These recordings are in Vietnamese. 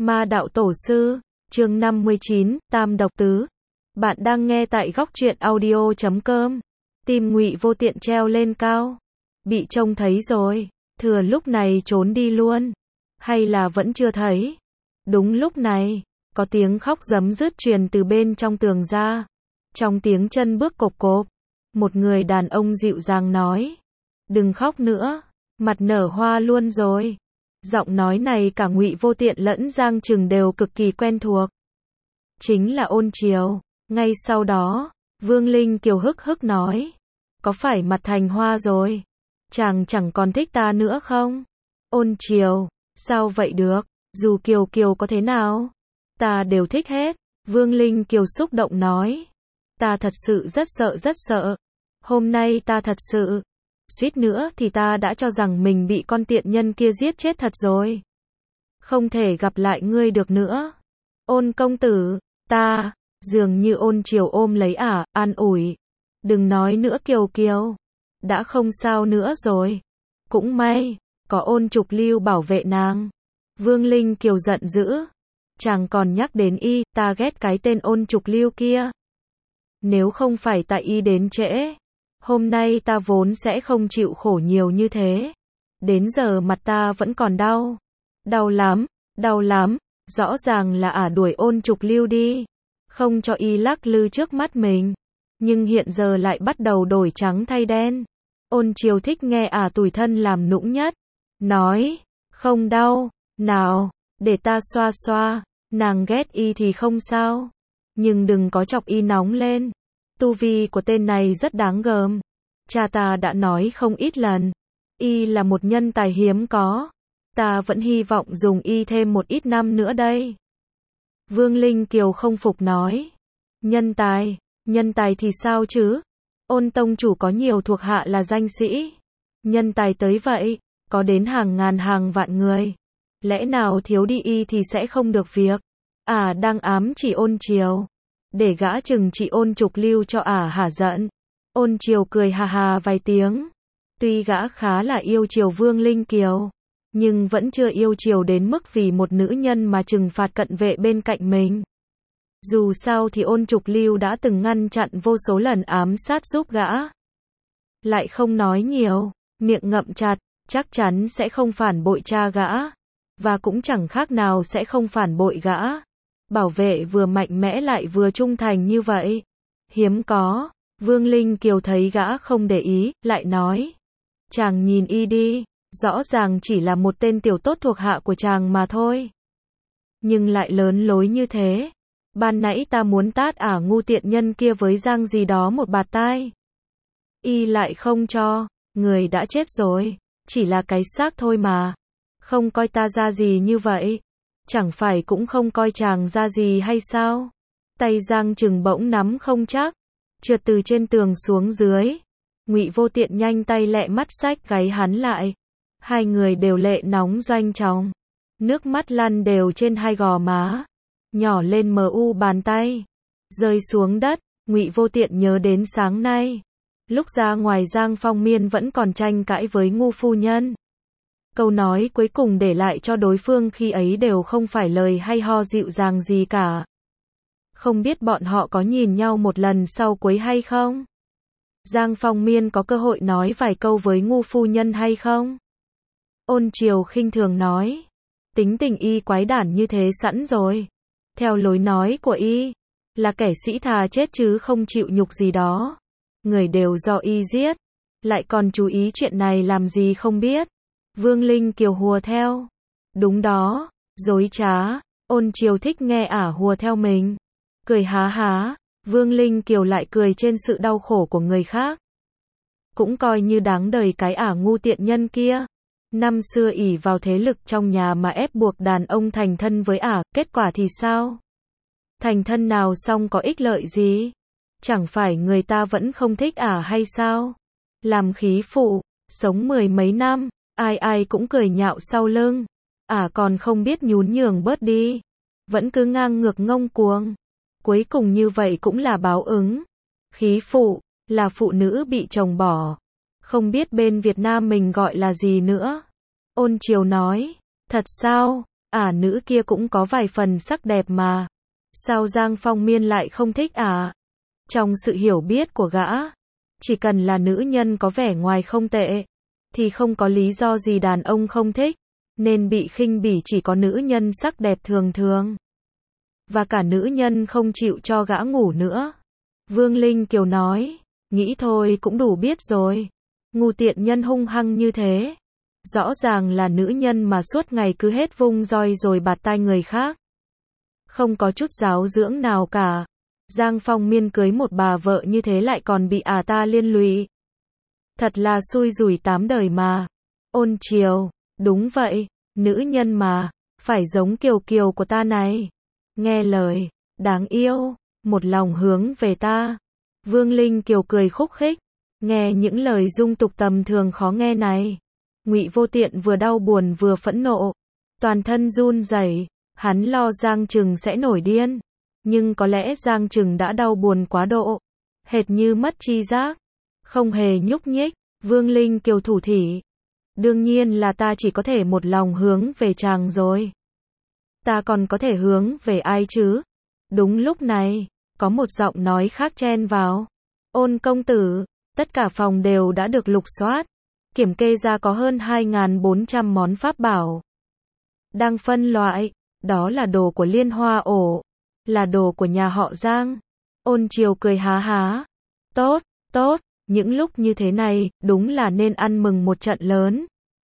Ma đạo tổ sư, chương 59, Tam độc tứ. Bạn đang nghe tại góc truyện audio.com. Tim Ngụy Vô Tiện treo lên cao. Bị trông thấy rồi, thừa lúc này trốn đi luôn. Hay là vẫn chưa thấy? Đúng lúc này, có tiếng khóc rấm rứt truyền từ bên trong tường ra. Trong tiếng chân bước cộp cộp, một người đàn ông dịu dàng nói: "Đừng khóc nữa, mặt nở hoa luôn rồi." Giọng nói này cả Ngụy Vô Tiện lẫn Giang Trừng đều cực kỳ quen thuộc. Chính là Ôn Triều. Ngay sau đó, Vương Linh Kiều hức hức nói: "Có phải mặt thành hoa rồi? Chàng chẳng còn thích ta nữa không?" Ôn Triều: "Sao vậy được, dù Kiều Kiều có thế nào, ta đều thích hết." Vương Linh Kiều xúc động nói: "Ta thật sự rất sợ. Hôm nay ta thật sự, suýt nữa thì ta đã cho rằng mình bị con tiện nhân kia giết chết thật rồi. Không thể gặp lại ngươi được nữa. Ôn công tử." Ta, dường như Ôn Triều ôm lấy an ủi: "Đừng nói nữa Kiều Kiều, đã không sao nữa rồi. Cũng may, có Ôn Trục Lưu bảo vệ nàng." Vương Linh Kiều giận dữ: "Chàng còn nhắc đến y, ta ghét cái tên Ôn Trục Lưu kia. Nếu không phải tại y đến trễ, hôm nay ta vốn sẽ không chịu khổ nhiều như thế. Đến giờ mặt ta vẫn còn đau. Đau lắm. Rõ ràng là đuổi Ôn Trục Lưu đi, không cho y lắc lư trước mắt mình. Nhưng hiện giờ lại bắt đầu đổi trắng thay đen." Ôn Triều thích nghe tủi thân làm nũng nhất. Nói: "Không đau, nào, để ta xoa xoa." Nàng ghét y thì không sao, nhưng đừng có chọc y nóng lên. Tu vi của tên này rất đáng gờm. Cha ta đã nói không ít lần, y là một nhân tài hiếm có. Ta vẫn hy vọng dùng y thêm một ít năm nữa đây." Vương Linh Kiều không phục nói: Nhân tài thì sao chứ? Ôn tông chủ có nhiều thuộc hạ là danh sĩ. Nhân tài tới vậy, có đến hàng ngàn hàng vạn người. Lẽ nào thiếu đi y thì sẽ không được việc? Đang ám chỉ Ôn Triều, để gã trừng trị Ôn Trục Lưu cho hả giận. Ôn Triều cười hà hà vài tiếng. Tuy gã khá là yêu chiều Vương Linh Kiều, nhưng vẫn chưa yêu chiều đến mức vì một nữ nhân mà trừng phạt cận vệ bên cạnh mình. Dù sao thì Ôn Trục Lưu đã từng ngăn chặn vô số lần ám sát giúp gã. Lại không nói nhiều, miệng ngậm chặt, chắc chắn sẽ không phản bội cha gã, và cũng chẳng khác nào sẽ không phản bội gã. Bảo vệ vừa mạnh mẽ lại vừa trung thành như vậy, hiếm có. Vương Linh Kiều thấy gã không để ý, lại nói: "Chàng nhìn y đi, rõ ràng chỉ là một tên tiểu tốt thuộc hạ của chàng mà thôi. Nhưng lại lớn lối như thế. Ban nãy ta muốn tát ngu tiện nhân kia với Giang gì đó một bạt tai. Y lại không cho, người đã chết rồi, chỉ là cái xác thôi mà. Không coi ta ra gì như vậy, chẳng phải cũng không coi chàng ra gì hay sao?" Tay Giang Trừng bỗng nắm không chắc, trượt từ trên tường xuống dưới. Ngụy Vô Tiện nhanh tay lẹ mắt xách gáy hắn lại. Hai người đều lệ nóng doanh tròng, nước mắt lăn đều trên hai gò má, nhỏ lên bàn tay, rơi xuống đất. Ngụy Vô Tiện nhớ đến sáng nay, lúc ra ngoài Giang Phong Miên vẫn còn tranh cãi với Ngu phu nhân. Câu nói cuối cùng để lại cho đối phương khi ấy đều không phải lời hay ho dịu dàng gì cả. Không biết bọn họ có nhìn nhau một lần sau cuối hay không? Giang Phong Miên có cơ hội nói vài câu với Ngu phu nhân hay không? Ôn Triều khinh thường nói: "Tính tình y quái đản như thế sẵn rồi. Theo lối nói của y, là kẻ sĩ thà chết chứ không chịu nhục gì đó. Người đều do y giết, lại còn chú ý chuyện này làm gì không biết." Vương Linh Kiều hùa theo: "Đúng đó, dối trá." Ôn Triều thích nghe hùa theo mình, cười há há. Vương Linh Kiều lại cười trên sự đau khổ của người khác. Cũng coi như đáng đời cái ngu tiện nhân kia. Năm xưa ỷ vào thế lực trong nhà mà ép buộc đàn ông thành thân với kết quả thì sao? Thành thân nào xong có ích lợi gì? Chẳng phải người ta vẫn không thích hay sao? Làm khí phụ, sống mười mấy năm, ai cũng cười nhạo sau lưng. Còn không biết nhún nhường bớt đi, vẫn cứ ngang ngược ngông cuồng. Cuối cùng như vậy cũng là báo ứng. Khí phụ, là phụ nữ bị chồng bỏ. Không biết bên Việt Nam mình gọi là gì nữa." Ôn Triều nói: "Thật sao? Nữ kia cũng có vài phần sắc đẹp mà. Sao Giang Phong Miên lại không thích Trong sự hiểu biết của gã, chỉ cần là nữ nhân có vẻ ngoài không tệ, thì không có lý do gì đàn ông không thích, nên bị khinh bỉ chỉ có nữ nhân sắc đẹp thường thường. Và cả nữ nhân không chịu cho gã ngủ nữa. Vương Linh Kiều nói, nghĩ thôi cũng đủ biết rồi. Ngu tiện nhân hung hăng như thế. Rõ ràng là nữ nhân mà suốt ngày cứ hết vung roi rồi bạt tai người khác. Không có chút giáo dưỡng nào cả. Giang Phong Miên cưới một bà vợ như thế lại còn bị ta liên lụy. Thật là xui rủi 8 đời mà. Ôn Triều, đúng vậy, nữ nhân mà, phải giống Kiều Kiều của ta này. Nghe lời, đáng yêu, một lòng hướng về ta. Vương Linh Kiều cười khúc khích, nghe những lời dung tục tầm thường khó nghe này. Ngụy Vô Tiện vừa đau buồn vừa phẫn nộ, toàn thân run rẩy, hắn lo Giang Trừng sẽ nổi điên, nhưng có lẽ Giang Trừng đã đau buồn quá độ, hệt như mất tri giác, không hề nhúc nhích. Vương Linh Kiều thủ thỉ, đương nhiên là ta chỉ có thể một lòng hướng về chàng rồi. Ta còn có thể hướng về ai chứ? Đúng lúc này, có một giọng nói khác chen vào. Ôn công tử, tất cả phòng đều đã được lục soát, kiểm kê ra có hơn 2.400 món pháp bảo. Đang phân loại, đó là đồ của Liên Hoa ổ, là đồ của nhà họ Giang. Ôn Triều cười há há. Tốt, tốt, những lúc như thế này, đúng là nên ăn mừng một trận lớn.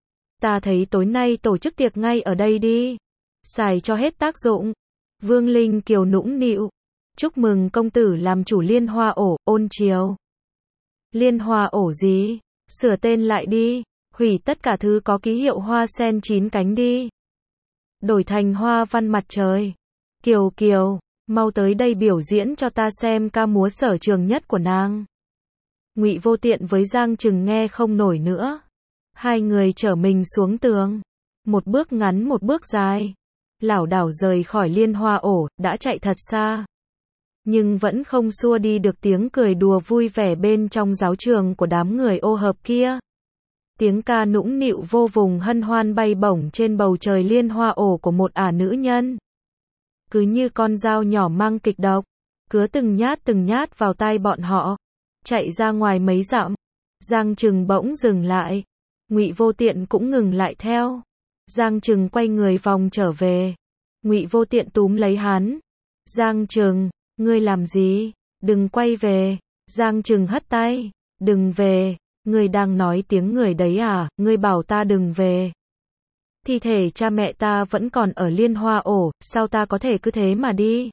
Ta thấy tối nay tổ chức tiệc ngay ở đây đi. Xài cho hết tác dụng. Vương Linh Kiều nũng nịu. Chúc mừng công tử làm chủ Liên Hoa ổ, Ôn Triều. Liên Hoa ổ gì? Sửa tên lại đi. Hủy tất cả thứ có ký hiệu hoa sen 9 cánh đi. Đổi thành hoa văn mặt trời. Kiều Kiều, mau tới đây biểu diễn cho ta xem ca múa sở trường nhất của nàng. Ngụy Vô Tiện với Giang Trừng nghe không nổi nữa. Hai người trở mình xuống tường. Một bước ngắn một bước dài. Lảo đảo rời khỏi Liên Hoa ổ, đã chạy thật xa. Nhưng vẫn không xua đi được tiếng cười đùa vui vẻ bên trong giáo trường của đám người ô hợp kia. Tiếng ca nũng nịu vô vùng hân hoan bay bổng trên bầu trời Liên Hoa ổ của một nữ nhân. Cứ như con dao nhỏ mang kịch độc, cứa từng nhát vào tai bọn họ. Chạy ra ngoài mấy dặm, Giang Trừng bỗng dừng lại. Ngụy Vô Tiện cũng ngừng lại theo. Giang Trừng quay người vòng trở về. Ngụy Vô Tiện túm lấy hắn. Giang Trừng, ngươi làm gì? Đừng quay về. Giang Trừng hất tay. Đừng về. Ngươi đang nói tiếng người đấy à? Ngươi bảo ta đừng về. Thi thể cha mẹ ta vẫn còn ở Liên Hoa ổ, sao ta có thể cứ thế mà đi?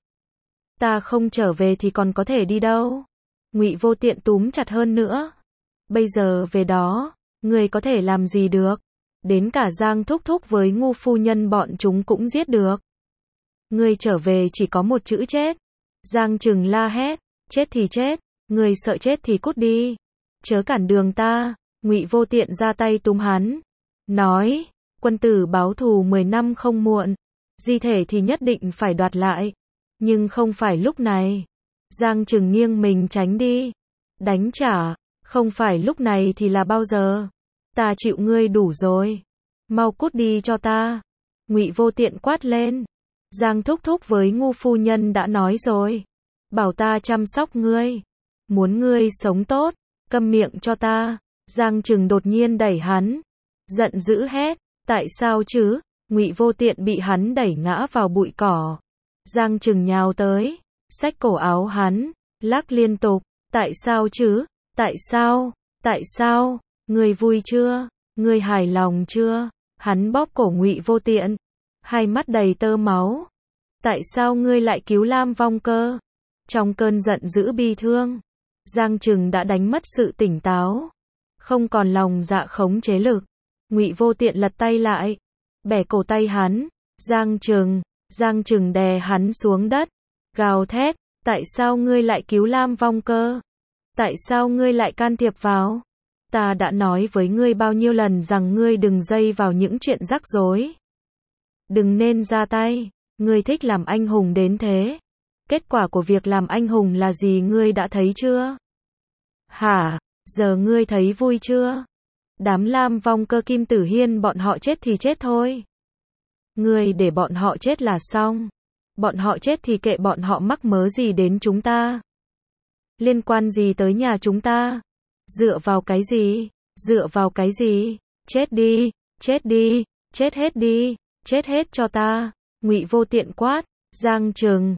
Ta không trở về thì còn có thể đi đâu? Ngụy Vô Tiện túm chặt hơn nữa. Bây giờ về đó, ngươi có thể làm gì được? Đến cả Giang thúc thúc với Ngu phu nhân bọn chúng cũng giết được. Ngươi trở về chỉ có một chữ chết. Giang Trừng la hét, chết thì chết, ngươi sợ chết thì cút đi. Chớ cản đường ta. Ngụy Vô Tiện ra tay túm hắn. Nói, quân tử báo thù 10 năm không muộn. Di thể thì nhất định phải đoạt lại. Nhưng không phải lúc này. Giang Trừng nghiêng mình tránh đi. Đánh trả, không phải lúc này thì là bao giờ? Ta chịu ngươi đủ rồi. Mau cút đi cho ta. Ngụy Vô Tiện quát lên. Giang thúc thúc với Ngu phu nhân đã nói rồi. Bảo ta chăm sóc ngươi. Muốn ngươi sống tốt, câm miệng cho ta. Giang Trừng đột nhiên đẩy hắn. Giận dữ hét. Tại sao chứ? Ngụy Vô Tiện bị hắn đẩy ngã vào bụi cỏ. Giang Trừng nhào tới, xách cổ áo hắn, lắc liên tục. Tại sao chứ? Tại sao? Tại sao? Ngươi vui chưa? Ngươi hài lòng chưa? Hắn bóp cổ Ngụy Vô Tiện, hai mắt đầy tơ máu. Tại sao ngươi lại cứu Lam Vong Cơ? Trong cơn giận dữ bi thương, Giang Trừng đã đánh mất sự tỉnh táo, không còn lòng dạ khống chế lực. Ngụy Vô Tiện lật tay lại, bẻ cổ tay hắn. Giang Trừng đè hắn xuống đất, gào thét, tại sao ngươi lại cứu Lam Vong Cơ? Tại sao ngươi lại can thiệp vào? Ta đã nói với ngươi bao nhiêu lần rằng ngươi đừng dây vào những chuyện rắc rối. Đừng nên ra tay, ngươi thích làm anh hùng đến thế. Kết quả của việc làm anh hùng là gì ngươi đã thấy chưa? Hả, giờ ngươi thấy vui chưa? Đám Lam Vong Cơ Kim Tử Hiên bọn họ chết thì chết thôi. Ngươi để bọn họ chết là xong. Bọn họ chết thì kệ bọn họ, mắc mớ gì đến chúng ta? Liên quan gì tới nhà chúng ta? Dựa vào cái gì? Dựa vào cái gì? Chết đi, chết đi, chết hết đi, chết hết cho ta. Ngụy Vô Tiện quát. Giang Trừng,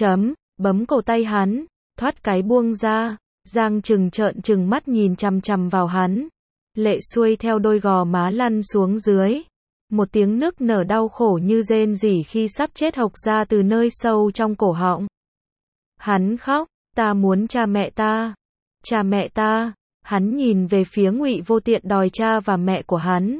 bấm cổ tay hắn, thoát cái buông ra. Giang Trừng trợn trừng mắt nhìn chằm chằm vào hắn. Lệ xuôi theo đôi gò má lăn xuống dưới. Một tiếng nức nở đau khổ như rên rỉ khi sắp chết hộc ra từ nơi sâu trong cổ họng. Hắn khóc, ta muốn cha mẹ ta. Cha mẹ ta. Hắn nhìn về phía Ngụy Vô Tiện đòi cha và mẹ của hắn.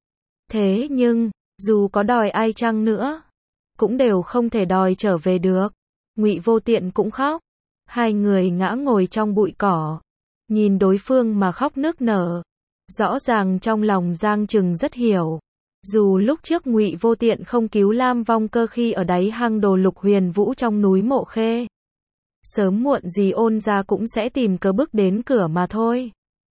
Thế nhưng, dù có đòi ai chăng nữa, cũng đều không thể đòi trở về được. Ngụy Vô Tiện cũng khóc. Hai người ngã ngồi trong bụi cỏ, nhìn đối phương mà khóc nức nở. Rõ ràng trong lòng Giang Trừng rất hiểu. Dù lúc trước Ngụy Vô Tiện không cứu Lam Vong Cơ khi ở đáy hang Đồ Lục Huyền Vũ trong núi Mộ Khê, sớm muộn gì Ôn gia cũng sẽ tìm cớ bước đến cửa mà thôi.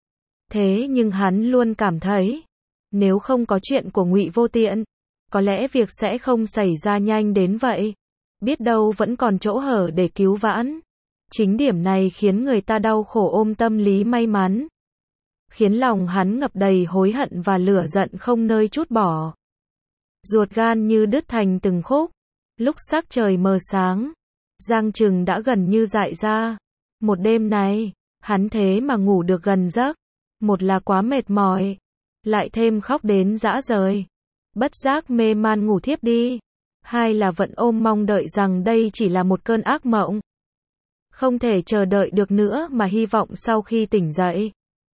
Thế nhưng hắn luôn cảm thấy, nếu không có chuyện của Ngụy Vô Tiện, có lẽ việc sẽ không xảy ra nhanh đến vậy. Biết đâu vẫn còn chỗ hở để cứu vãn. Chính điểm này khiến người ta đau khổ ôm tâm lý may mắn, khiến lòng hắn ngập đầy hối hận và lửa giận không nơi trút bỏ. Ruột gan như đứt thành từng khúc. Lúc sắc trời mờ sáng, Giang Trừng đã gần như dại ra. Một đêm này, hắn thế mà ngủ được gần giấc. Một là quá mệt mỏi, lại thêm khóc đến rã rời, bất giác mê man ngủ thiếp đi. Hai là vẫn ôm mong đợi rằng đây chỉ là một cơn ác mộng. Không thể chờ đợi được nữa mà hy vọng sau khi tỉnh dậy,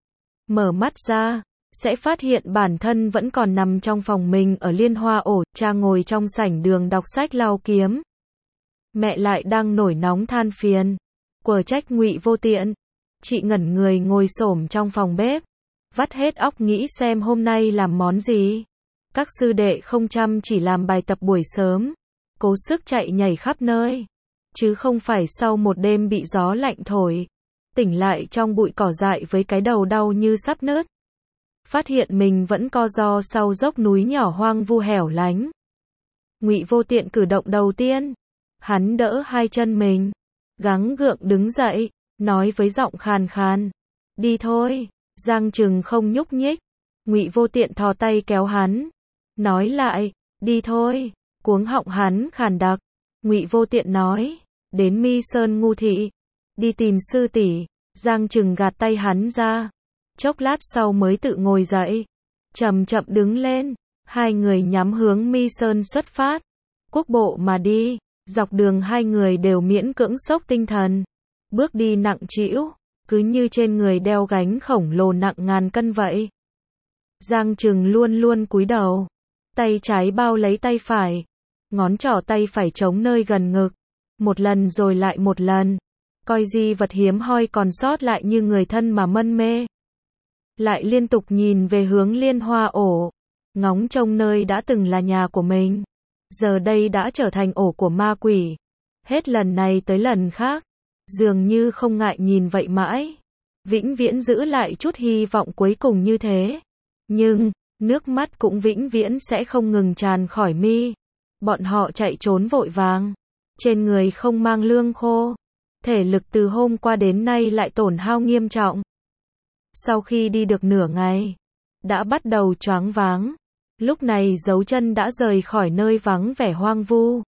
mở mắt ra, sẽ phát hiện bản thân vẫn còn nằm trong phòng mình ở Liên Hoa Ổ. Cha ngồi trong sảnh đường đọc sách lau kiếm. Mẹ lại đang nổi nóng than phiền, quở trách Ngụy Vô Tiện. Chị ngẩn người ngồi xổm trong phòng bếp, vắt hết óc nghĩ xem hôm nay làm món gì. Các sư đệ không chăm chỉ làm bài tập buổi sớm, cố sức chạy nhảy khắp nơi, chứ không phải sau một đêm bị gió lạnh thổi, tỉnh lại trong bụi cỏ dại với cái đầu đau như sắp nứt. Phát hiện mình vẫn co ro sau dốc núi nhỏ hoang vu hẻo lánh. Ngụy Vô Tiện cử động đầu tiên, hắn đỡ hai chân mình, gắng gượng đứng dậy, nói với giọng khàn khàn, đi thôi. Giang Trừng không nhúc nhích. Ngụy Vô Tiện thò tay kéo hắn, nói lại, đi thôi. Cuống họng hắn khàn đặc. Ngụy Vô Tiện nói, đến Mi Sơn Ngu Thị, đi tìm sư tỷ. Giang Trừng gạt tay hắn ra, chốc lát sau mới tự ngồi dậy, chậm chậm đứng lên. Hai người nhắm hướng Mi Sơn xuất phát, quốc bộ mà đi. Dọc đường hai người đều miễn cưỡng xốc tinh thần, bước đi nặng trĩu, cứ như trên người đeo gánh khổng lồ nặng ngàn cân vậy. Giang Trừng luôn luôn cúi đầu, tay trái bao lấy tay phải, ngón trỏ tay phải chống nơi gần ngực, một lần rồi lại một lần, coi di vật hiếm hoi còn sót lại như người thân mà mân mê. Lại liên tục nhìn về hướng Liên Hoa Ổ, ngóng trông nơi đã từng là nhà của mình, giờ đây đã trở thành ổ của ma quỷ. Hết lần này tới lần khác, dường như không ngại nhìn vậy mãi, vĩnh viễn giữ lại chút hy vọng cuối cùng như thế. Nhưng, nước mắt cũng vĩnh viễn sẽ không ngừng tràn khỏi mi. Bọn họ chạy trốn vội vàng, trên người không mang lương khô, thể lực từ hôm qua đến nay lại tổn hao nghiêm trọng. Sau khi đi được nửa ngày, đã bắt đầu choáng váng. Lúc này dấu chân đã rời khỏi nơi vắng vẻ hoang vu,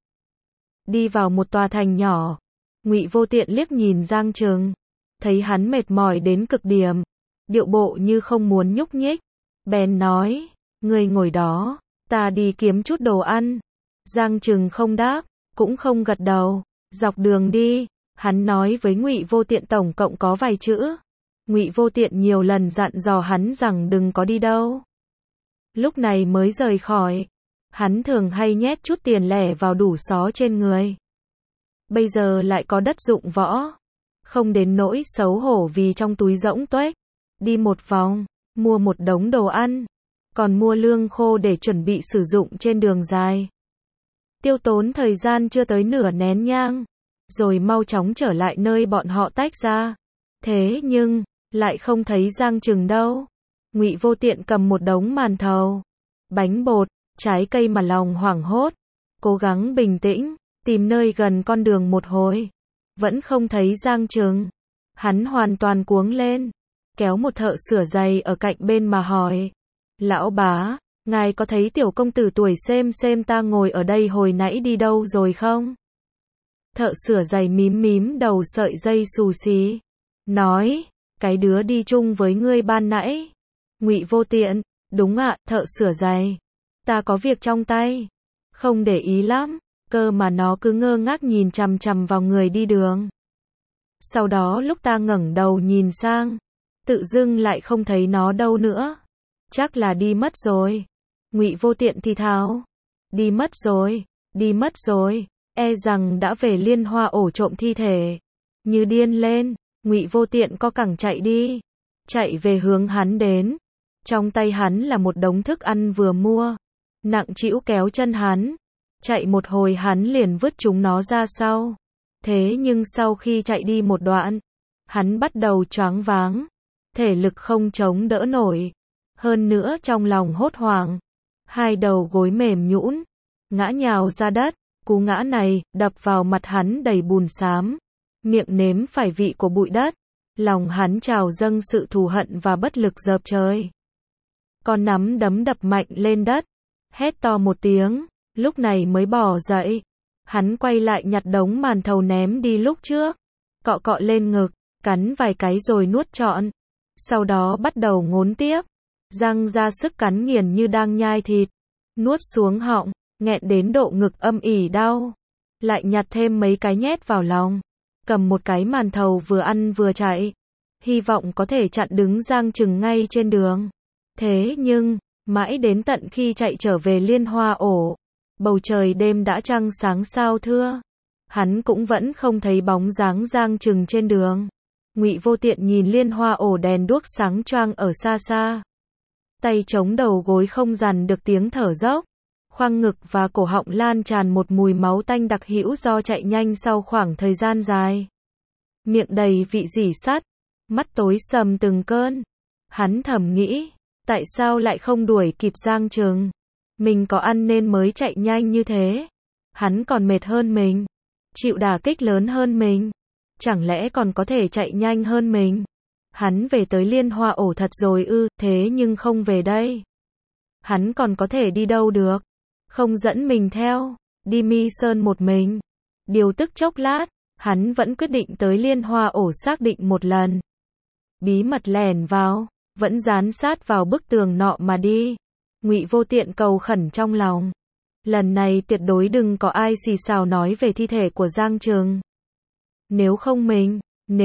đi vào một tòa thành nhỏ. Ngụy Vô Tiện liếc nhìn Giang Trừng, thấy hắn mệt mỏi đến cực điểm, điệu bộ như không muốn nhúc nhích, bèn nói, ngươi ngồi đó, ta đi kiếm chút đồ ăn. Giang Trừng không đáp, cũng không gật đầu. Dọc đường đi, hắn nói với Ngụy Vô Tiện tổng cộng có vài chữ. Ngụy Vô Tiện nhiều lần dặn dò hắn rằng đừng có đi đâu. Lúc này mới rời khỏi, hắn thường hay nhét chút tiền lẻ vào đủ xó trên người. Bây giờ lại có đất dụng võ, không đến nỗi xấu hổ vì trong túi rỗng tuếch. Đi một vòng, mua một đống đồ ăn, còn mua lương khô để chuẩn bị sử dụng trên đường dài. Tiêu tốn thời gian chưa tới nửa nén nhang, rồi mau chóng trở lại nơi bọn họ tách ra. Thế nhưng, lại không thấy Giang Trừng đâu. Ngụy Vô Tiện cầm một đống màn thầu, bánh bột, trái cây mà lòng hoảng hốt, cố gắng bình tĩnh, tìm nơi gần con đường một hồi, vẫn không thấy Giang Trừng. Hắn hoàn toàn cuống lên, kéo một thợ sửa giày ở cạnh bên mà hỏi, lão bá, ngài có thấy tiểu công tử tuổi xem ta ngồi ở đây hồi nãy đi đâu rồi không? Thợ sửa giày mím mím đầu sợi dây xù xí, nói, cái đứa đi chung với ngươi ban nãy. Ngụy Vô Tiện, đúng ạ, thợ sửa giày, ta có việc trong tay, không để ý lắm, cơ mà nó cứ ngơ ngác nhìn chằm chằm vào người đi đường. Sau đó lúc ta ngẩng đầu nhìn sang, tự dưng lại không thấy nó đâu nữa. Chắc là đi mất rồi. Ngụy Vô Tiện thì thào, đi mất rồi, e rằng đã về Liên Hoa ổ trộm thi thể. Như điên lên, Ngụy Vô Tiện co cẳng chạy đi, chạy về hướng hắn đến. Trong tay hắn là một đống thức ăn vừa mua, nặng trĩu kéo chân hắn. Chạy một hồi hắn liền vứt chúng nó ra sau. Thế nhưng sau khi chạy đi một đoạn, hắn bắt đầu choáng váng, thể lực không chống đỡ nổi. Hơn nữa trong lòng hốt hoảng, hai đầu gối mềm nhũn, ngã nhào ra đất. Cú ngã này đập vào mặt hắn đầy bùn xám, miệng nếm phải vị của bụi đất. Lòng hắn trào dâng sự thù hận và bất lực dợp trời. Con nắm đấm đập mạnh lên đất, hét to một tiếng, lúc này mới bò dậy. Hắn quay lại nhặt đống màn thầu ném đi lúc trước, cọ cọ lên ngực, cắn vài cái rồi nuốt trọn. Sau đó bắt đầu ngốn tiếp, răng ra sức cắn nghiền như đang nhai thịt, nuốt xuống họng, nghẹn đến độ ngực âm ỉ đau. Lại nhặt thêm mấy cái nhét vào lòng, cầm một cái màn thầu vừa ăn vừa chạy, hy vọng có thể chặn đứng Giang Trừng ngay trên đường. Thế nhưng, mãi đến tận khi chạy trở về Liên Hoa ổ, bầu trời đêm đã trăng sáng sao thưa, hắn cũng vẫn không thấy bóng dáng Giang Trừng trên đường. Ngụy Vô Tiện nhìn Liên Hoa ổ đèn đuốc sáng choang ở xa xa, tay chống đầu gối không dằn được tiếng thở dốc, khoang ngực và cổ họng lan tràn một mùi máu tanh đặc hữu do chạy nhanh sau khoảng thời gian dài. Miệng đầy vị rỉ sắt, mắt tối sầm từng cơn. Hắn thầm nghĩ, tại sao lại không đuổi kịp Giang Trừng? Mình có ăn nên mới chạy nhanh như thế. Hắn còn mệt hơn mình, chịu đả kích lớn hơn mình, chẳng lẽ còn có thể chạy nhanh hơn mình? Hắn về tới Liên Hoa ổ thật rồi ư? Thế nhưng không về đây, hắn còn có thể đi đâu được? Không dẫn mình theo, đi Mi Sơn một mình. Điều tức chốc lát, hắn vẫn quyết định tới Liên Hoa ổ xác định một lần. Bí mật lẻn vào, vẫn dán sát vào bức tường nọ mà đi. Ngụy Vô Tiện cầu khẩn trong lòng, lần này tuyệt đối đừng có ai xì xào nói về thi thể của Giang Trừng. Nếu không mình,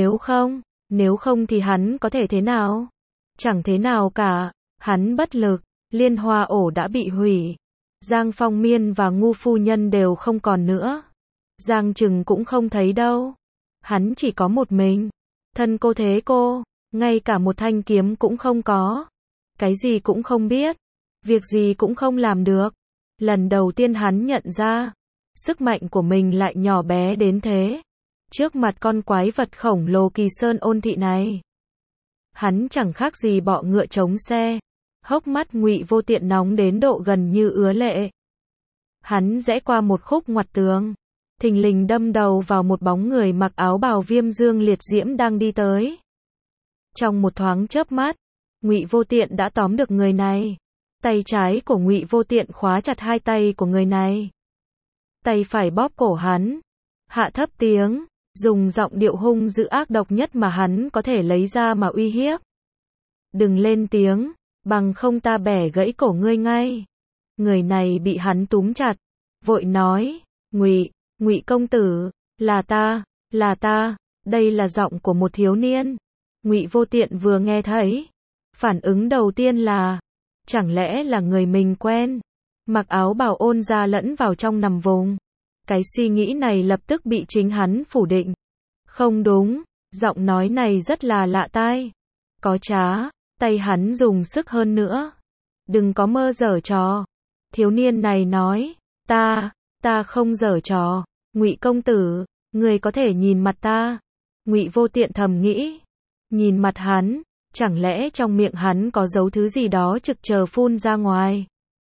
nếu không thì hắn có thể thế nào? Chẳng thế nào cả, hắn bất lực, Liên Hoa ổ đã bị hủy. Giang Phong Miên và Ngu phu nhân đều không còn nữa. Giang Trừng cũng không thấy đâu. Hắn chỉ có một mình. Thân cô thế cô, ngay cả một thanh kiếm cũng không có. Cái gì cũng không biết, việc gì cũng không làm được. Lần đầu tiên hắn nhận ra, sức mạnh của mình lại nhỏ bé đến thế. Trước mặt con quái vật khổng lồ Kỳ Sơn Ôn Thị này, hắn chẳng khác gì bọ ngựa chống xe. Hốc mắt Ngụy Vô Tiện nóng đến độ gần như ứa lệ. Hắn rẽ qua một khúc ngoặt tường, thình lình đâm đầu vào một bóng người mặc áo bào viêm dương liệt diễm đang đi tới. Trong một thoáng chớp mắt, Ngụy Vô Tiện đã tóm được người này. Tay trái của Ngụy Vô Tiện khóa chặt hai tay của người này, tay phải bóp cổ hắn, hạ thấp tiếng, dùng giọng điệu hung dữ ác độc nhất mà hắn có thể lấy ra mà uy hiếp. Đừng lên tiếng, bằng không ta bẻ gãy cổ ngươi ngay. Người này bị hắn túm chặt, vội nói, Ngụy công tử, là ta, đây là giọng của một thiếu niên. Ngụy Vô Tiện vừa nghe thấy, phản ứng đầu tiên là, chẳng lẽ là người mình quen, mặc áo bào Ôn gia lẫn vào trong nằm vùng. Cái suy nghĩ này lập tức bị chính hắn phủ định. Không đúng, giọng nói này rất là lạ tai. Có trá, tay hắn dùng sức hơn nữa. Đừng có mơ giở trò. Thiếu niên này nói, ta không giở trò. Ngụy công tử, người có thể nhìn mặt ta. Ngụy Vô Tiện thầm nghĩ, nhìn mặt hắn, chẳng lẽ trong miệng hắn có giấu thứ gì đó trực chờ phun ra ngoài.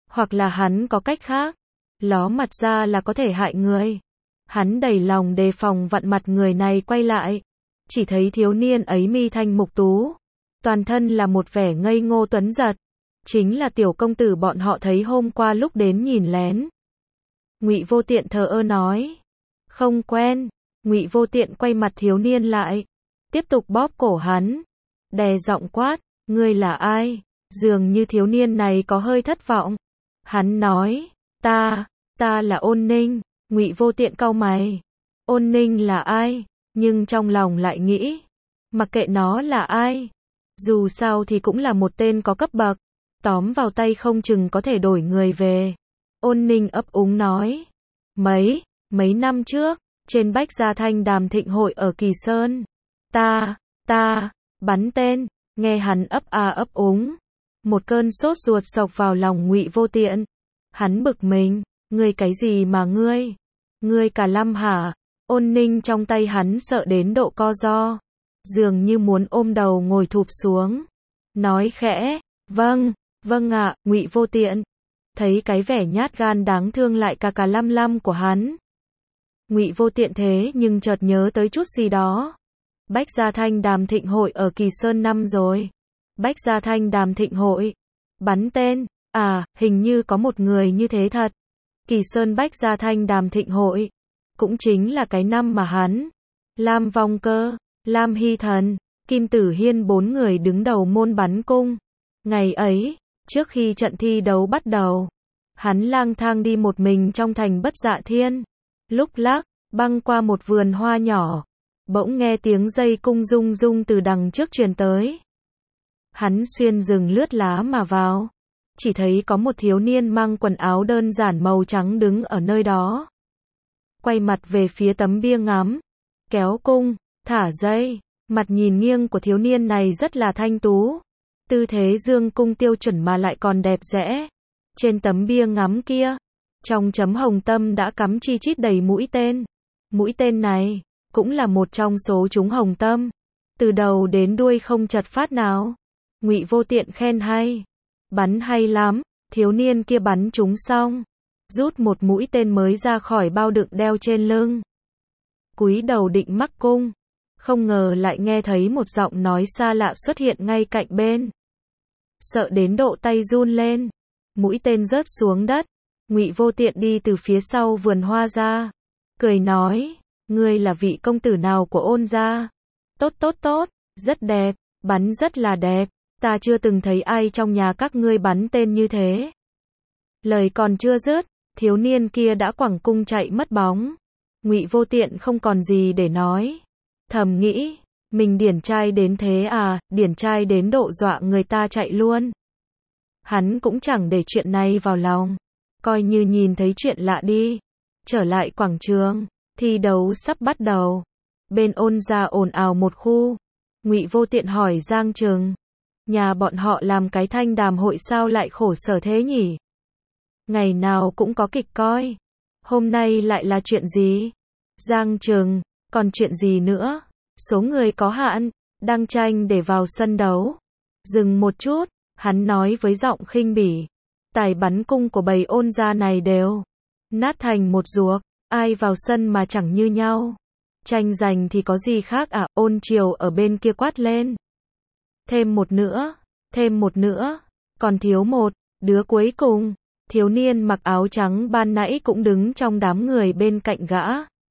hoặc là hắn có cách khác, ló mặt ra là có thể hại người. Hắn đầy lòng đề phòng vặn mặt người này quay lại, chỉ thấy thiếu niên ấy mi thanh mục tú, toàn thân là một vẻ ngây ngô tuấn giật, chính là tiểu công tử bọn họ thấy hôm qua lúc đến nhìn lén. Ngụy Vô Tiện thờ ơ nói, không quen. Ngụy Vô Tiện quay mặt thiếu niên lại, tiếp tục bóp cổ hắn, đè giọng quát, ngươi là ai? Dường như thiếu niên này có hơi thất vọng. Hắn nói, ta là Ôn Ninh. Ngụy Vô Tiện cau mày, Ôn Ninh là ai? Nhưng trong lòng lại nghĩ, mặc kệ nó là ai, dù sao thì cũng là một tên có cấp bậc, tóm vào tay không chừng có thể đổi người về. Ôn Ninh ấp úng nói, mấy năm trước, trên Bách Gia Thanh Đàm thịnh hội ở Kỳ Sơn, ta bắn tên. Nghe hắn ấp úng, một cơn sốt ruột xộc vào lòng Ngụy Vô Tiện. Hắn bực mình, ngươi cái gì mà ngươi cả lăm hả? Ôn Ninh trong tay hắn sợ đến độ co ro, dường như muốn ôm đầu ngồi thụp xuống, nói khẽ, vâng ạ. Ngụy Vô Tiện thấy cái vẻ nhát gan đáng thương lại cả lăm của hắn. Ngụy Vô Tiện thế nhưng chợt nhớ tới chút gì đó. Bách Gia Thanh Đàm thịnh hội ở Kỳ Sơn năm rồi. Bách Gia Thanh Đàm thịnh hội, bắn tên, hình như có một người như thế thật. Kỳ Sơn Bách Gia Thanh Đàm thịnh hội, cũng chính là cái năm mà hắn, Lam Vong Cơ, Lam Hy Thần, Kim Tử Hiên 4 người đứng đầu môn bắn cung. Ngày ấy, trước khi trận thi đấu bắt đầu, hắn lang thang đi một mình trong thành Bất Dạ Thiên, lúc lắc, băng qua một vườn hoa nhỏ, bỗng nghe tiếng dây cung rung rung từ đằng trước truyền tới. Hắn xuyên rừng lướt lá mà vào, chỉ thấy có một thiếu niên mang quần áo đơn giản màu trắng đứng ở nơi đó. Quay mặt về phía tấm bia ngắm, kéo cung, thả dây, mặt nhìn nghiêng của thiếu niên này rất là thanh tú. Tư thế dương cung tiêu chuẩn mà lại còn đẹp đẽ. Trên tấm bia ngắm kia, trong chấm hồng tâm đã cắm chi chít đầy mũi tên. Mũi tên này, cũng là một trong số chúng hồng tâm. Từ đầu đến đuôi không chật phát nào. Ngụy Vô Tiện khen hay. Bắn hay lắm. Thiếu niên kia bắn trúng xong, rút một mũi tên mới ra khỏi bao đựng đeo trên lưng. Cúi đầu định mắc cung, không ngờ lại nghe thấy một giọng nói xa lạ xuất hiện ngay cạnh bên. Sợ đến độ tay run lên, mũi tên rớt xuống đất. Ngụy Vô Tiện đi từ phía sau vườn hoa ra, cười nói, ngươi là vị công tử nào của Ôn gia? Tốt, rất đẹp, bắn rất là đẹp, ta chưa từng thấy ai trong nhà các ngươi bắn tên như thế. Lời còn chưa dứt, thiếu niên kia đã quẳng cung chạy mất bóng. Ngụy Vô Tiện không còn gì để nói, thầm nghĩ, mình điển trai đến thế à, điển trai đến độ dọa người ta chạy luôn. Hắn cũng chẳng để chuyện này vào lòng, coi như nhìn thấy chuyện lạ đi. Trở lại quảng trường, thi đấu sắp bắt đầu. Bên Ôn gia ồn ào một khu. Ngụy Vô Tiện hỏi Giang Trừng, nhà bọn họ làm cái thanh đàm hội sao lại khổ sở thế nhỉ? Ngày nào cũng có kịch coi, hôm nay lại là chuyện gì? Giang Trừng, còn chuyện gì nữa? Số người có hạn, đang tranh để vào sân đấu. Dừng một chút, hắn nói với giọng khinh bỉ, tài bắn cung của bầy Ôn gia này đều nát thành một ruột, ai vào sân mà chẳng như nhau. Tranh giành thì có gì khác à? Ôn Triều ở bên kia quát lên. Thêm một nữa, còn thiếu một, đứa cuối cùng. Thiếu niên mặc áo trắng ban nãy cũng đứng trong đám người bên cạnh gã.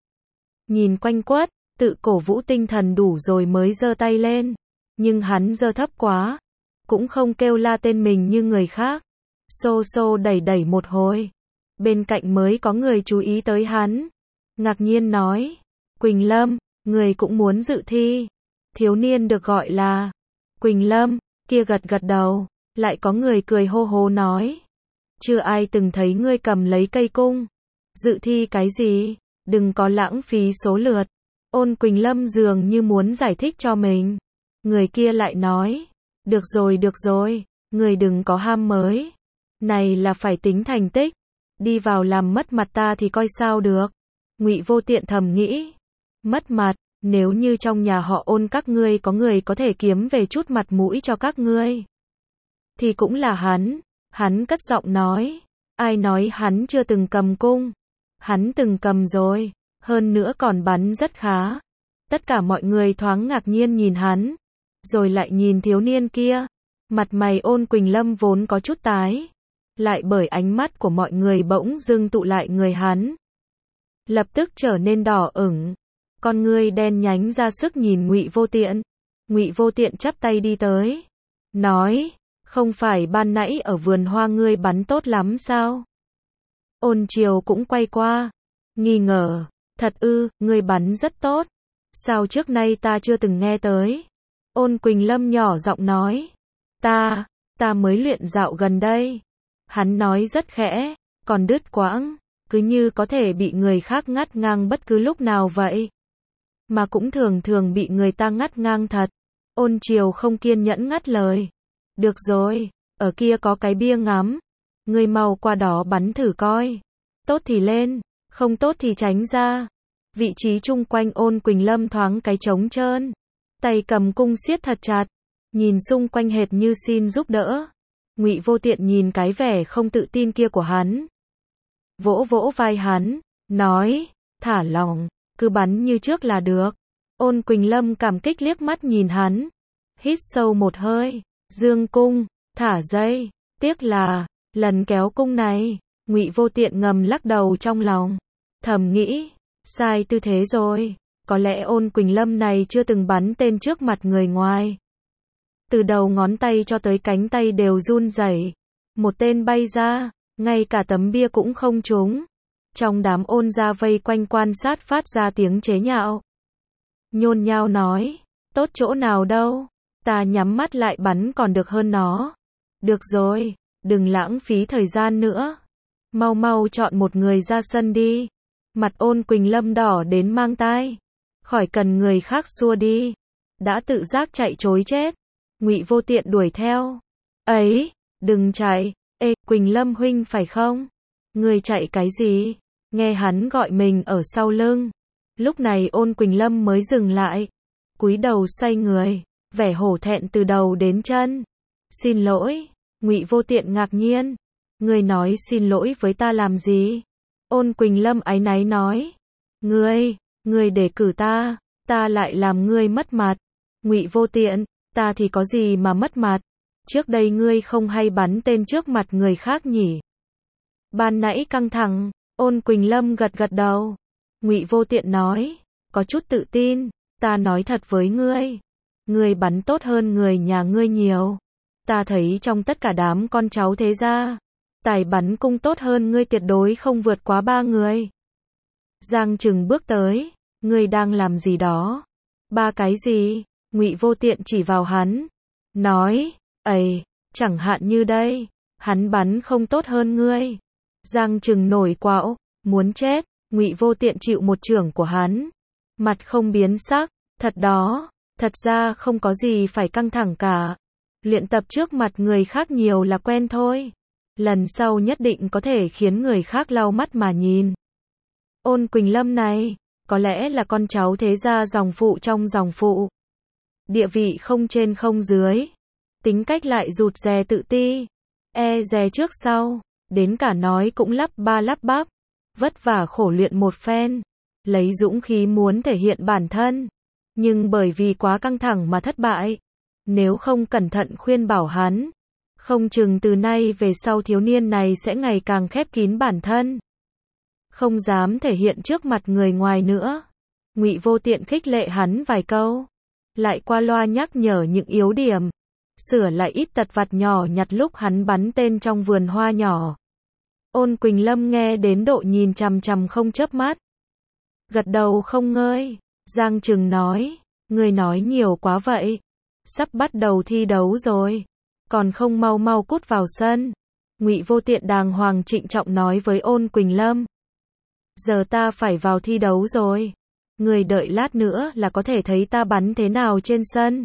Nhìn quanh quất, tự cổ vũ tinh thần đủ rồi mới giơ tay lên. Nhưng hắn giơ thấp quá, cũng không kêu la tên mình như người khác. Xô đẩy một hồi. Bên cạnh mới có người chú ý tới hắn. Ngạc nhiên nói, Quỳnh Lâm, người cũng muốn dự thi. Thiếu niên được gọi là Quỳnh Lâm, kia gật đầu. Lại có người cười hô hô nói, chưa ai từng thấy ngươi cầm lấy cây cung. Dự thi cái gì? Đừng có lãng phí số lượt. Ôn Quỳnh Lâm dường như muốn giải thích cho mình. Người kia lại nói, được rồi, người đừng có ham mới. Này là phải tính thành tích. Đi vào làm mất mặt ta thì coi sao được. Ngụy Vô Tiện thầm nghĩ, mất mặt, nếu như trong nhà họ Ôn các ngươi có người có thể kiếm về chút mặt mũi cho các ngươi, thì cũng là hắn. Hắn cất giọng nói, Ai nói hắn chưa từng cầm cung? Hắn từng cầm rồi, hơn nữa còn bắn rất khá. Tất cả mọi người thoáng ngạc nhiên nhìn hắn, rồi lại nhìn thiếu niên kia. Mặt mày Ôn Quỳnh Lâm vốn có chút tái, lại bởi ánh mắt của mọi người bỗng dưng tụ lại người hắn, lập tức trở nên đỏ ửng, con ngươi đen nhánh ra sức nhìn Ngụy Vô Tiện. Ngụy Vô Tiện chắp tay đi tới, nói, không phải ban nãy ở vườn hoa ngươi bắn tốt lắm sao? Ôn Triều cũng quay qua, nghi ngờ, thật ư, ngươi bắn rất tốt, sao trước nay ta chưa từng nghe tới? Ôn Quỳnh Lâm nhỏ giọng nói, ta mới luyện dạo gần đây. Hắn nói rất khẽ, còn đứt quãng, cứ như có thể bị người khác ngắt ngang bất cứ lúc nào vậy. Mà cũng thường thường bị người ta ngắt ngang thật. Ôn Triều không kiên nhẫn ngắt lời. Được rồi, ở kia có cái bia ngắm. Ngươi mau qua đó bắn thử coi. Tốt thì lên, không tốt thì tránh ra. Vị trí chung quanh Ôn Quỳnh Lâm thoáng cái trống trơn. Tay cầm cung siết thật chặt, nhìn xung quanh hệt như xin giúp đỡ. Ngụy Vô Tiện nhìn cái vẻ không tự tin kia của hắn, vỗ vỗ vai hắn, nói, thả lỏng, cứ bắn như trước là được. Ôn Quỳnh Lâm cảm kích liếc mắt nhìn hắn, hít sâu một hơi, dương cung, thả dây, tiếc là, lần kéo cung này, Ngụy Vô Tiện ngầm lắc đầu trong lòng, thầm nghĩ, sai tư thế rồi, có lẽ Ôn Quỳnh Lâm này chưa từng bắn tên trước mặt người ngoài. Từ đầu ngón tay cho tới cánh tay đều run rẩy, một tên bay ra, ngay cả tấm bia cũng không trúng. Trong đám Ôn gia vây quanh quan sát phát ra tiếng chế nhạo. Nhôn nhao nói, tốt chỗ nào đâu, ta nhắm mắt lại bắn còn được hơn nó. Được rồi, đừng lãng phí thời gian nữa. Mau mau chọn một người ra sân đi. Mặt Ôn Quỳnh Lâm đỏ đến mang tai. Khỏi cần người khác xua đi. Đã tự giác chạy trối chết. Ngụy Vô Tiện đuổi theo. Ấy, đừng chạy. Ê, Quỳnh Lâm huynh phải không? Người chạy cái gì? Nghe hắn gọi mình ở sau lưng. Lúc này Ôn Quỳnh Lâm mới dừng lại. Cúi đầu xoay người, vẻ hổ thẹn từ đầu đến chân. Xin lỗi. Ngụy Vô Tiện ngạc nhiên. Ngươi nói xin lỗi với ta làm gì? Ôn Quỳnh Lâm áy náy nói. Ngươi đề cử ta lại làm ngươi mất mặt. Ngụy Vô Tiện, ta thì có gì mà mất mặt? Trước đây ngươi không hay bắn tên trước mặt người khác nhỉ? Ban nãy căng thẳng, Ôn Quỳnh Lâm gật gật đầu. Ngụy Vô Tiện nói, có chút tự tin, ta nói thật với ngươi bắn tốt hơn người nhà ngươi nhiều. Ta thấy trong tất cả đám con cháu thế gia, tài bắn cung tốt hơn ngươi tuyệt đối không vượt quá 3 người. Giang Trừng bước tới, ngươi đang làm gì đó? 3 cái gì? Ngụy Vô Tiện chỉ vào hắn, nói, ấy, chẳng hạn như đây, hắn bắn không tốt hơn ngươi. Giang Trừng nổi quạo, muốn chết. Ngụy Vô Tiện chịu một chưởng của hắn, mặt không biến sắc, thật đó, thật ra không có gì phải căng thẳng cả. Luyện tập trước mặt người khác nhiều là quen thôi. Lần sau nhất định có thể khiến người khác lau mắt mà nhìn. Ôn Quỳnh Lâm này, có lẽ là con cháu thế gia dòng phụ trong dòng phụ. Địa vị không trên không dưới. Tính cách lại rụt rè tự ti. Dè trước sau. Đến cả nói cũng lắp ba lắp bắp. Vất vả khổ luyện một phen. Lấy dũng khí muốn thể hiện bản thân. Nhưng bởi vì quá căng thẳng mà thất bại. Nếu không cẩn thận khuyên bảo hắn, không chừng từ nay về sau thiếu niên này sẽ ngày càng khép kín bản thân. Không dám thể hiện trước mặt người ngoài nữa. Ngụy Vô Tiện khích lệ hắn vài câu. Lại qua loa nhắc nhở những yếu điểm. Sửa lại ít tật vặt nhỏ nhặt lúc hắn bắn tên trong vườn hoa nhỏ. Ôn Quỳnh Lâm nghe đến độ nhìn chằm chằm không chớp mắt. Gật đầu không ngơi. Giang Trừng nói, ngươi nói nhiều quá vậy. Sắp bắt đầu thi đấu rồi. Còn không mau mau cút vào sân. Ngụy Vô Tiện đàng hoàng trịnh trọng nói với Ôn Quỳnh Lâm. Giờ ta phải vào thi đấu rồi. Người đợi lát nữa là có thể thấy ta bắn thế nào trên sân.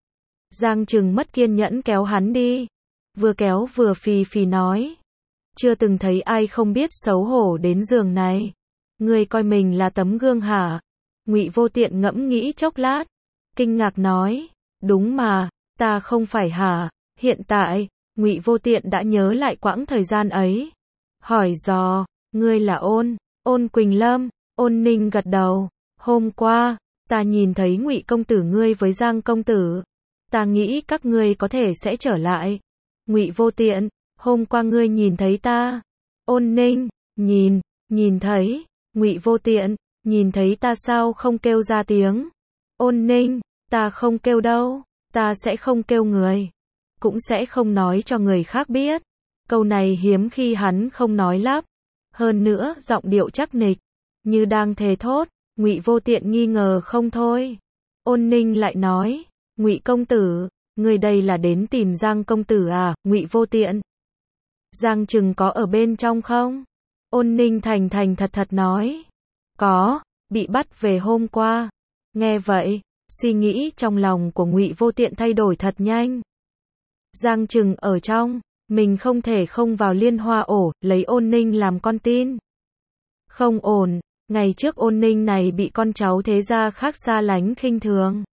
Giang Trừng mất kiên nhẫn kéo hắn đi. Vừa kéo vừa phì phì nói. Chưa từng thấy ai không biết xấu hổ đến giường này. Ngươi coi mình là tấm gương hả? Ngụy Vô Tiện ngẫm nghĩ chốc lát. Kinh ngạc nói. Đúng mà, ta không phải hả? Hiện tại, Ngụy Vô Tiện đã nhớ lại quãng thời gian ấy. hỏi dò, ngươi là Ôn Quỳnh Lâm. Ôn Ninh gật đầu, hôm qua, ta nhìn thấy Ngụy công tử ngươi với Giang công tử. Ta nghĩ các ngươi có thể sẽ trở lại. Ngụy Vô Tiện, hôm qua ngươi nhìn thấy ta. Ôn Ninh, nhìn thấy. Ngụy Vô Tiện, nhìn thấy ta sao không kêu ra tiếng. Ôn Ninh, ta không kêu đâu, ta sẽ không kêu người, cũng sẽ không nói cho người khác biết. Câu này hiếm khi hắn không nói lắp, hơn nữa giọng điệu chắc nịch, như đang thề thốt. Ngụy Vô Tiện nghi ngờ không thôi. Ôn Ninh lại nói, Ngụy công tử, người đây là đến tìm Giang công tử à? Ngụy Vô Tiện, Giang Trừng có ở bên trong không? Ôn Ninh thành thành thật thật nói, có, bị bắt về hôm qua. Nghe vậy, suy nghĩ trong lòng của Ngụy Vô Tiện thay đổi thật nhanh. Giang Trừng ở trong, mình không thể không vào Liên Hoa ổ, lấy Ôn Ninh làm con tin. Không ổn, ngày trước Ôn Ninh này bị con cháu thế gia khác xa lánh khinh thường.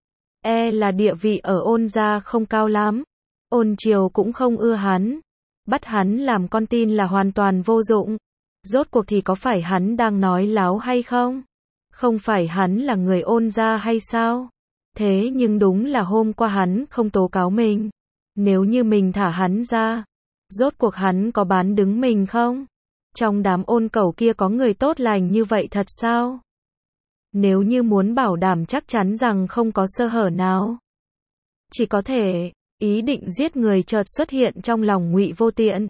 Là địa vị ở Ôn gia không cao lắm. Ôn triều cũng không ưa hắn. Bắt hắn làm con tin là hoàn toàn vô dụng. Rốt cuộc thì có phải hắn đang nói láo hay không? Không phải hắn là người Ôn gia hay sao? Thế nhưng đúng là hôm qua hắn không tố cáo mình. Nếu như mình thả hắn ra, rốt cuộc hắn có bán đứng mình không? Trong đám Ôn cẩu kia có người tốt lành như vậy thật sao? Nếu như muốn bảo đảm chắc chắn rằng không có sơ hở nào, chỉ có thể, ý định giết người chợt xuất hiện trong lòng Ngụy Vô Tiện.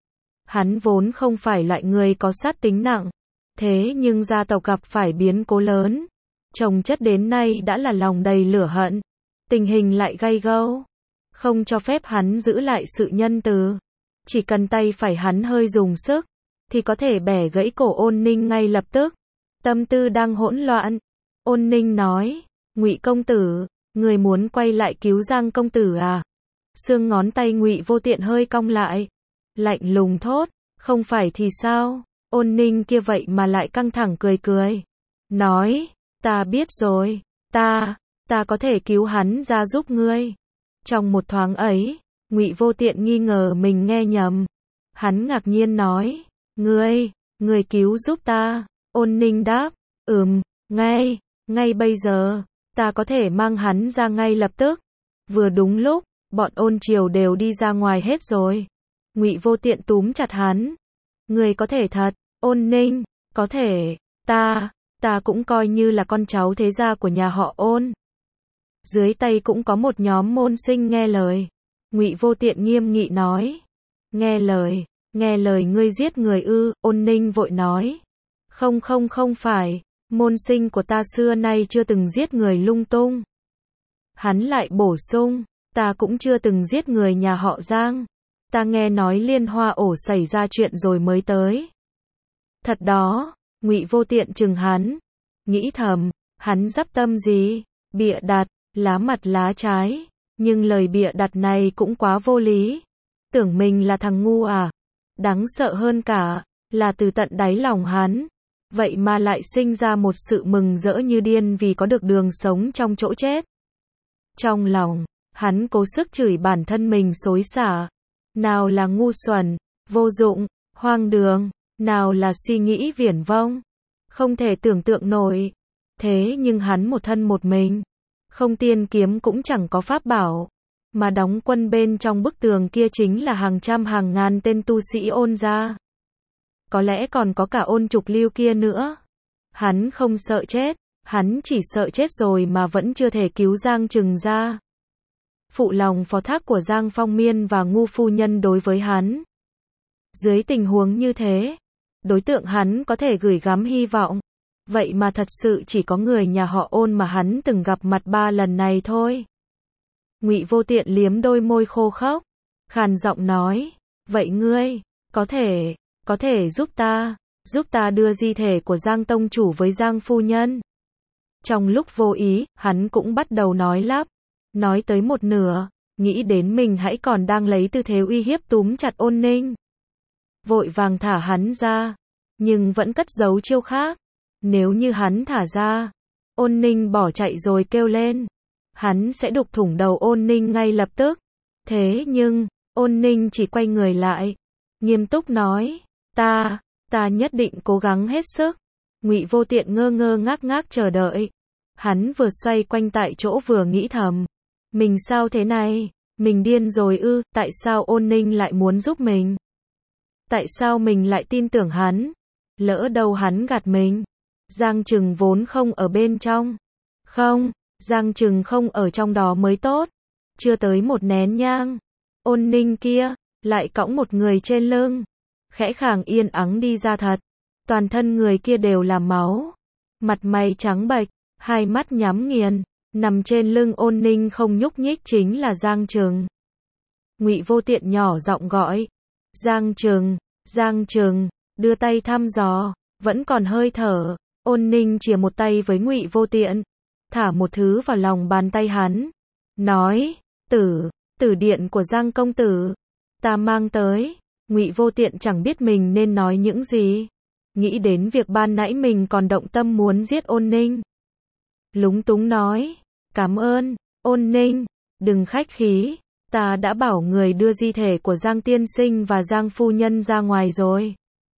Hắn vốn không phải loại người có sát tính nặng, thế nhưng gia tộc gặp phải biến cố lớn, chồng chất đến nay đã là lòng đầy lửa hận, tình hình lại gay gâu, không cho phép hắn giữ lại sự nhân từ. Chỉ cần tay phải hắn hơi dùng sức, thì có thể bẻ gãy cổ Ôn Ninh ngay lập tức. Tâm tư đang hỗn loạn, Ôn Ninh nói, Ngụy công tử, người muốn quay lại cứu Giang công tử à? Xương ngón tay Ngụy Vô Tiện hơi cong lại, lạnh lùng thốt, không phải thì sao? Ôn Ninh kia vậy mà lại căng thẳng cười, nói, ta biết rồi, ta có thể cứu hắn ra giúp ngươi. Trong một thoáng ấy, Ngụy Vô Tiện nghi ngờ mình nghe nhầm. Hắn ngạc nhiên nói, ngươi cứu giúp ta. Ôn Ninh đáp, ngay bây giờ, ta có thể mang hắn ra ngay lập tức. Vừa đúng lúc, bọn Ôn triều đều đi ra ngoài hết rồi. Ngụy Vô Tiện túm chặt hắn. Ngươi có thể thật? Ôn Ninh, có thể, ta cũng coi như là con cháu thế gia của nhà họ Ôn. Dưới tay cũng có một nhóm môn sinh nghe lời. Ngụy Vô Tiện nghiêm nghị nói. Nghe lời ngươi giết người ư? Ôn Ninh vội nói. Không phải, môn sinh của ta xưa nay chưa từng giết người lung tung. Hắn lại bổ sung, ta cũng chưa từng giết người nhà họ Giang. Ta nghe nói Liên Hoa ổ xảy ra chuyện rồi mới tới. Thật đó, Ngụy Vô Tiện chừng hắn, nghĩ thầm, hắn dắp tâm gì, bịa đặt, lá mặt lá trái, nhưng lời bịa đặt này cũng quá vô lý. Tưởng mình là thằng ngu à? Đáng sợ hơn cả, là từ tận đáy lòng hắn, vậy mà lại sinh ra một sự mừng rỡ như điên vì có được đường sống trong chỗ chết. Trong lòng, hắn cố sức chửi bản thân mình xối xả. Nào là ngu xuẩn, vô dụng, hoang đường, nào là suy nghĩ viển vông, không thể tưởng tượng nổi. Thế nhưng hắn một thân một mình, không tiên kiếm cũng chẳng có pháp bảo, mà đóng quân bên trong bức tường kia chính là hàng trăm hàng ngàn tên tu sĩ Ôn gia. Có lẽ còn có cả Ôn Trục Lưu kia nữa. Hắn không sợ chết, hắn chỉ sợ chết rồi mà vẫn chưa thể cứu Giang Trừng ra. Phụ lòng phó thác của Giang Phong Miên và Ngu phu nhân đối với hắn. Dưới tình huống như thế, đối tượng hắn có thể gửi gắm hy vọng. Vậy mà thật sự chỉ có người nhà họ Ôn mà hắn từng gặp mặt 3 lần này thôi. Ngụy Vô Tiện liếm đôi môi khô khốc, khàn giọng nói, vậy ngươi, có thể giúp ta đưa di thể của Giang tông chủ với Giang phu nhân. Trong lúc vô ý, hắn cũng bắt đầu nói lắp, nói tới một nửa, nghĩ đến mình hãy còn đang lấy tư thế uy hiếp túm chặt Ôn Ninh. Vội vàng thả hắn ra, nhưng vẫn cất giấu chiêu khác. Nếu như hắn thả ra, Ôn Ninh bỏ chạy rồi kêu lên, hắn sẽ đục thủng đầu Ôn Ninh ngay lập tức. Thế nhưng, Ôn Ninh chỉ quay người lại, nghiêm túc nói, Ta nhất định cố gắng hết sức. Ngụy Vô Tiện ngơ ngơ ngác ngác chờ đợi. Hắn vừa xoay quanh tại chỗ vừa nghĩ thầm. Mình sao thế này? Mình điên rồi ư? Tại sao Ôn Ninh lại muốn giúp mình? Tại sao mình lại tin tưởng hắn? Lỡ đâu hắn gạt mình? Giang Trừng vốn không ở bên trong. Không, Giang Trừng không ở trong đó mới tốt. Chưa tới một nén nhang. Ôn Ninh kia, lại cõng một người trên lưng. Khẽ khàng yên ắng đi ra thật. Toàn thân người kia đều là máu. Mặt mày trắng bệch, hai mắt nhắm nghiền. Nằm trên lưng Ôn Ninh không nhúc nhích chính là Giang Trừng. Ngụy Vô Tiện nhỏ giọng gọi. Giang Trừng, đưa tay thăm dò, vẫn còn hơi thở. Ôn Ninh chìa một tay với Ngụy Vô Tiện, thả một thứ vào lòng bàn tay hắn. Nói, tử điện của Giang công tử, ta mang tới. Ngụy Vô Tiện chẳng biết mình nên nói những gì. Nghĩ đến việc ban nãy mình còn động tâm muốn giết Ôn Ninh. Lúng túng nói, cảm ơn, Ôn Ninh, đừng khách khí. Ta đã bảo người đưa di thể của Giang tiên sinh và Giang phu nhân ra ngoài rồi.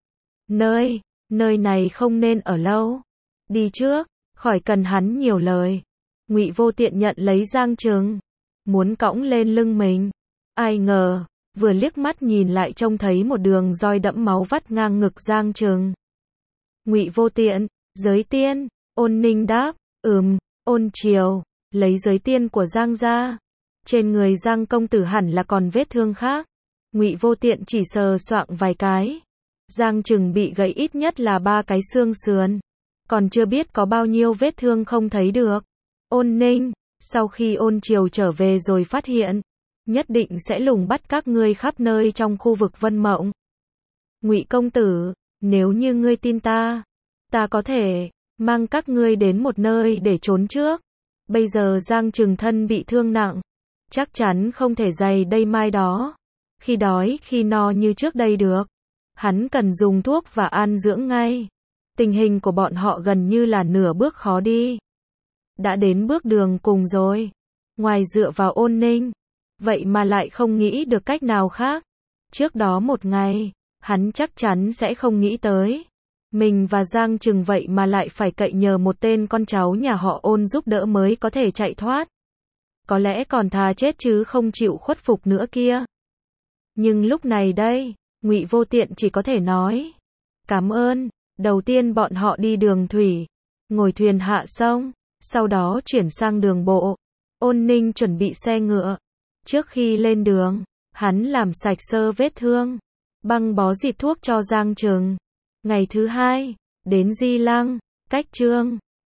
Nơi này không nên ở lâu. Đi trước, khỏi cần hắn nhiều lời. Ngụy Vô Tiện nhận lấy Giang Trừng, muốn cõng lên lưng mình. Ai ngờ, vừa liếc mắt nhìn lại trông thấy một đường roi đẫm máu vắt ngang ngực Giang Trừng. Ngụy Vô Tiện, giới tiên. Ôn Ninh đáp, Ôn Triều, lấy giới tiên của Giang ra. Trên người Giang công tử hẳn là còn vết thương khác. Ngụy Vô Tiện chỉ sờ soạng vài cái. Giang Trừng bị gãy ít nhất là 3 cái xương sườn. Còn chưa biết có bao nhiêu vết thương không thấy được. Ôn Ninh, sau khi Ôn Triều trở về rồi phát hiện, nhất định sẽ lùng bắt các ngươi khắp nơi trong khu vực Vân Mộng. Ngụy công tử, nếu như ngươi tin ta có thể mang các ngươi đến một nơi để trốn trước. Bây giờ Giang Trừng thân bị thương nặng, chắc chắn không thể giày đây mai đó, khi đói khi no như trước đây được. Hắn cần dùng thuốc và an dưỡng ngay. Tình hình của bọn họ gần như là nửa bước khó đi. Đã đến bước đường cùng rồi. Ngoài dựa vào Ôn Ninh, vậy mà lại không nghĩ được cách nào khác. Trước đó một ngày, hắn chắc chắn sẽ không nghĩ tới. Mình và Giang Trừng vậy mà lại phải cậy nhờ một tên con cháu nhà họ Ôn giúp đỡ mới có thể chạy thoát. Có lẽ còn thà chết chứ không chịu khuất phục nữa kia. Nhưng lúc này đây, Ngụy Vô Tiện chỉ có thể nói cảm ơn. Đầu tiên bọn họ đi đường thủy, ngồi thuyền hạ sông, sau đó chuyển sang đường bộ. Ôn Ninh chuẩn bị xe ngựa. Trước khi lên đường, hắn làm sạch sơ vết thương, băng bó xịt thuốc cho Giang Trừng. Ngày thứ hai, đến Di Lăng, cách Trương